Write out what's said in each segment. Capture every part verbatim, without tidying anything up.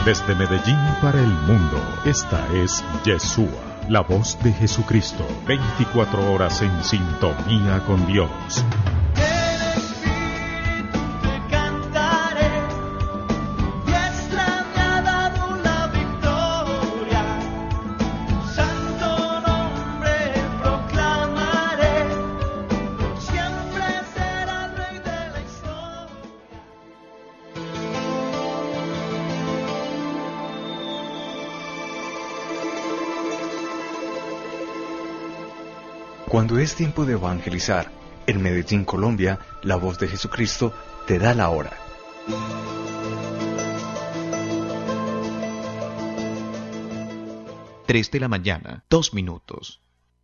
Desde Medellín para el mundo, esta es Yeshua, la voz de Jesucristo, veinticuatro horas en sintonía con Dios. Cuando es tiempo de evangelizar, en Medellín, Colombia, la voz de Jesucristo te da la hora. Tres de la mañana, dos minutos.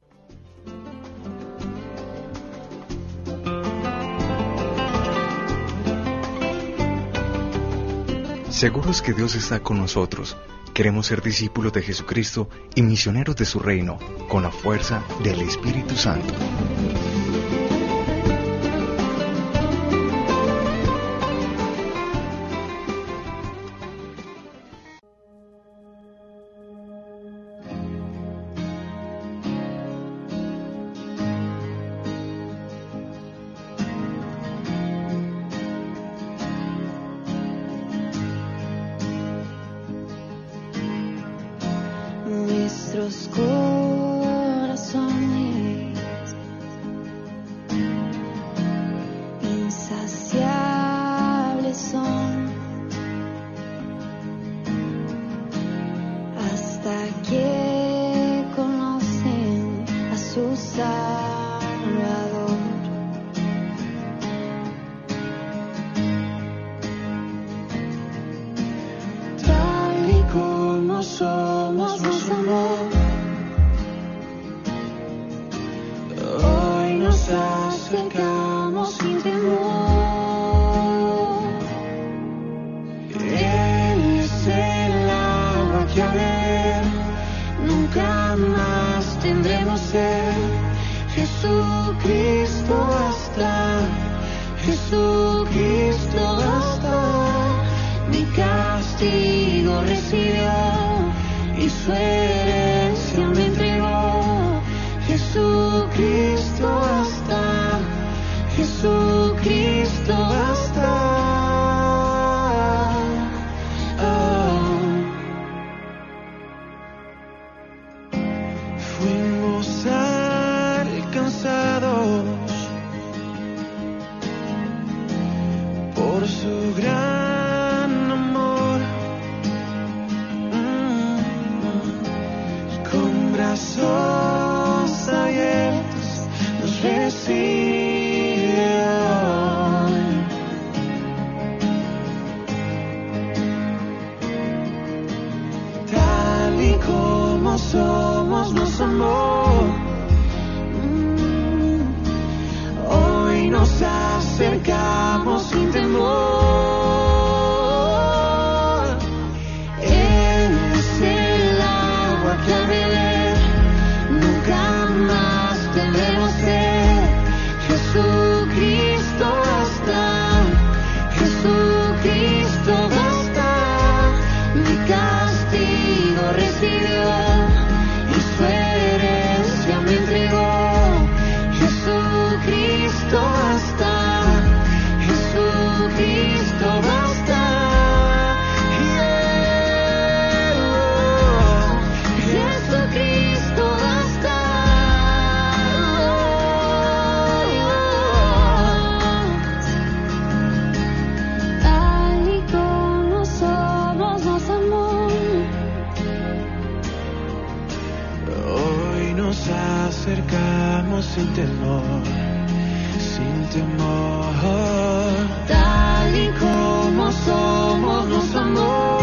Seguros que Dios está con nosotros. Queremos ser discípulos de Jesucristo y misioneros de su reino, con la fuerza del Espíritu Santo. Nuestros corazones insaciables son hasta que conocen a su Salvador. Tal y como somos, nos amó. Hoy nos acercamos sin temor. Él es el agua que a ver nunca más tendremos sed. Jesucristo basta, Jesucristo basta. Mi castigo recibió y su herencia me entregó. Jesucristo basta, Jesucristo basta. Oh. Fuimos alcanzados por su gran amor. Con brazos abiertos nos recibe hoy. Tal y como somos nos amó. Mm. Hoy nos acercamos sin temor. Él es el agua que a beber nunca más tendremos sed. Jesucristo basta, Jesucristo basta. Mi castigo recibió y su herencia me entregó. Jesucristo basta, Jesucristo basta. Jesucristo basta. Tal y como somos nos amó. Hoy nos acercamos sin temor, sin temor. Tal y como somos nos amó.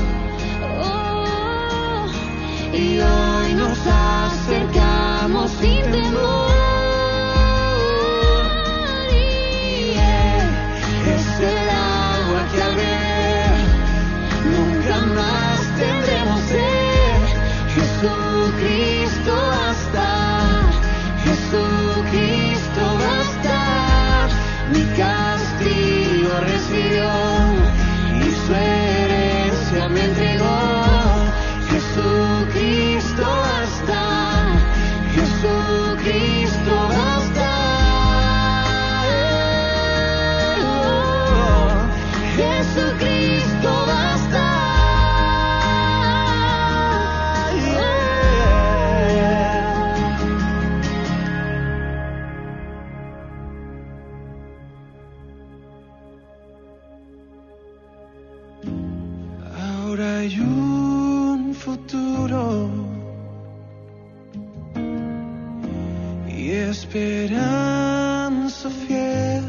Oh, y hoy nos acercamos sin temor. Y Él es el agua que al beber nunca más tendremos sed. Jesucristo basta, Jesucristo basta. Mi castigo recibió y su herencia me entregó. esperanza fiel.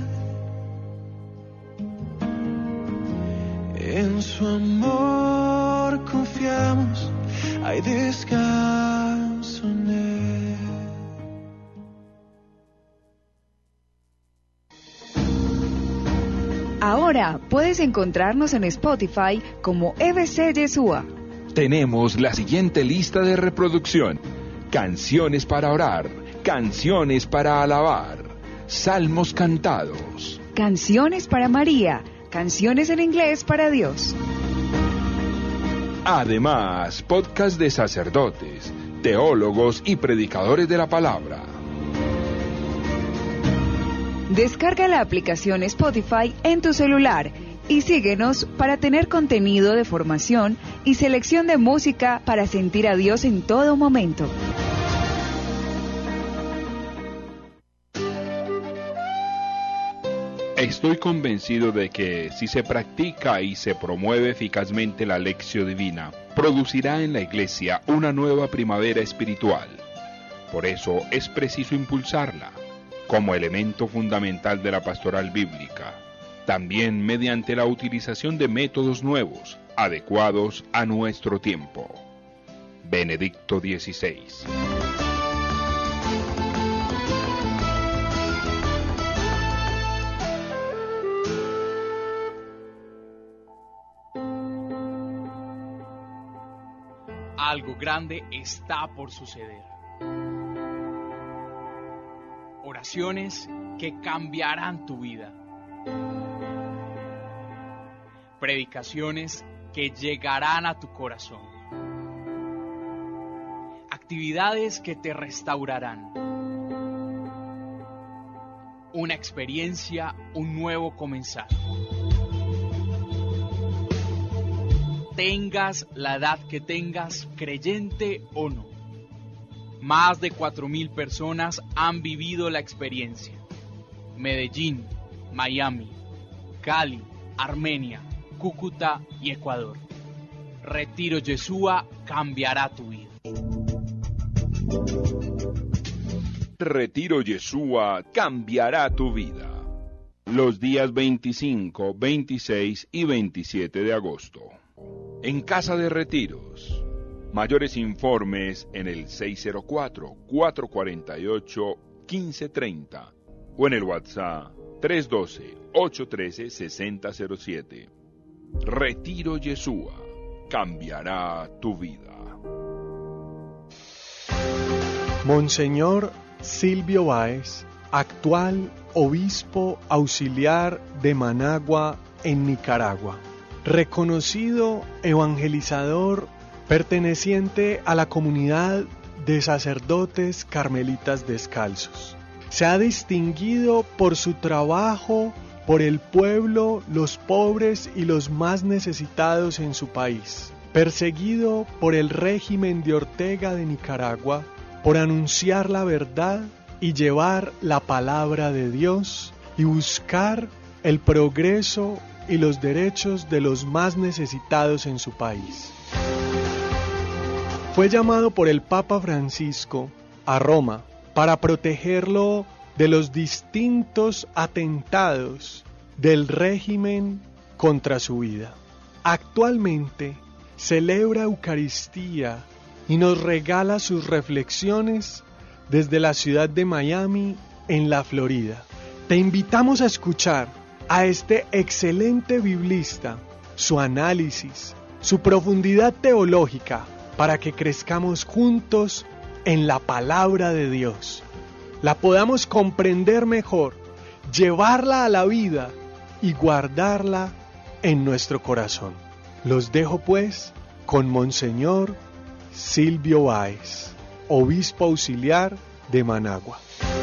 En su amor confiamos, hay descanso en él. Ahora puedes encontrarnos en Spotify como E B C Yeshua. Tenemos la siguiente lista de reproducción: canciones para orar, canciones para alabar, salmos cantados, Canciones para María, canciones en inglés para Dios. además podcast de sacerdotes, teólogos y predicadores de la palabra. Descarga la aplicación Spotify en tu celular y síguenos para tener contenido de formación y selección de música para sentir a Dios en todo momento. Estoy convencido de que si se practica y se promueve eficazmente la lección divina, producirá en la Iglesia una nueva primavera espiritual. Por eso es preciso impulsarla como elemento fundamental de la pastoral bíblica, también mediante la utilización de métodos nuevos, adecuados a nuestro tiempo. Benedicto dieciséis. Algo grande está por suceder. Oraciones que cambiarán tu vida. Predicaciones que llegarán a tu corazón. Actividades que te restaurarán. Una experiencia, un nuevo comenzar. Tengas la edad que tengas, creyente o no. Más de cuatro mil personas han vivido la experiencia. Medellín, Miami, Cali, Armenia, Cúcuta y Ecuador. Retiro Yeshua cambiará tu vida. Retiro Yeshua cambiará tu vida. Los días veinticinco, veintiséis y veintisiete de agosto. En Casa de Retiros. Mayores informes en el seis cero cuatro, cuatro cuatro ocho, uno cinco tres cero o en el WhatsApp tres uno dos, ocho uno tres, seis cero cero siete. Retiro Yeshua cambiará tu vida. Monseñor Silvio Báez, actual obispo auxiliar de Managua en Nicaragua. Reconocido evangelizador perteneciente a la comunidad de sacerdotes carmelitas descalzos. Se ha distinguido por su trabajo por el pueblo, los pobres y los más necesitados en su país. Perseguido por el régimen de Ortega de Nicaragua por anunciar la verdad y llevar la palabra de Dios y buscar el progreso y los derechos de los más necesitados en su país. Fue llamado por el Papa Francisco a Roma para protegerlo de los distintos atentados del régimen contra su vida. Actualmente celebra Eucaristía y nos regala sus reflexiones desde la ciudad de Miami, en la Florida. Te invitamos a escuchar a este excelente biblista, su análisis, su profundidad teológica, para que crezcamos juntos en la palabra de Dios, la podamos comprender mejor, llevarla a la vida y guardarla en nuestro corazón. Los dejo pues con Monseñor Silvio Báez, obispo auxiliar de Managua.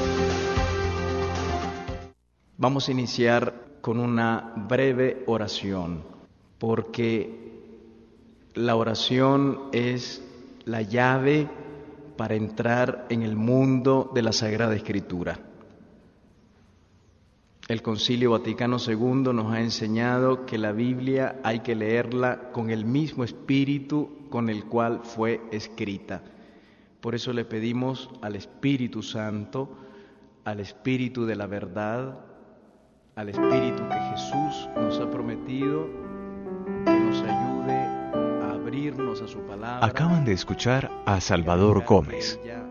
Vamos a iniciar con una breve oración, porque la oración es la llave para entrar en el mundo de la Sagrada Escritura. El Concilio Vaticano segundo nos ha enseñado que la Biblia hay que leerla con el mismo espíritu con el cual fue escrita. Por eso le pedimos al Espíritu Santo al Espíritu de la verdad, al Espíritu que Jesús nos ha prometido, que nos ayude a abrirnos a su palabra. Acaban de escuchar a Salvador Gómez,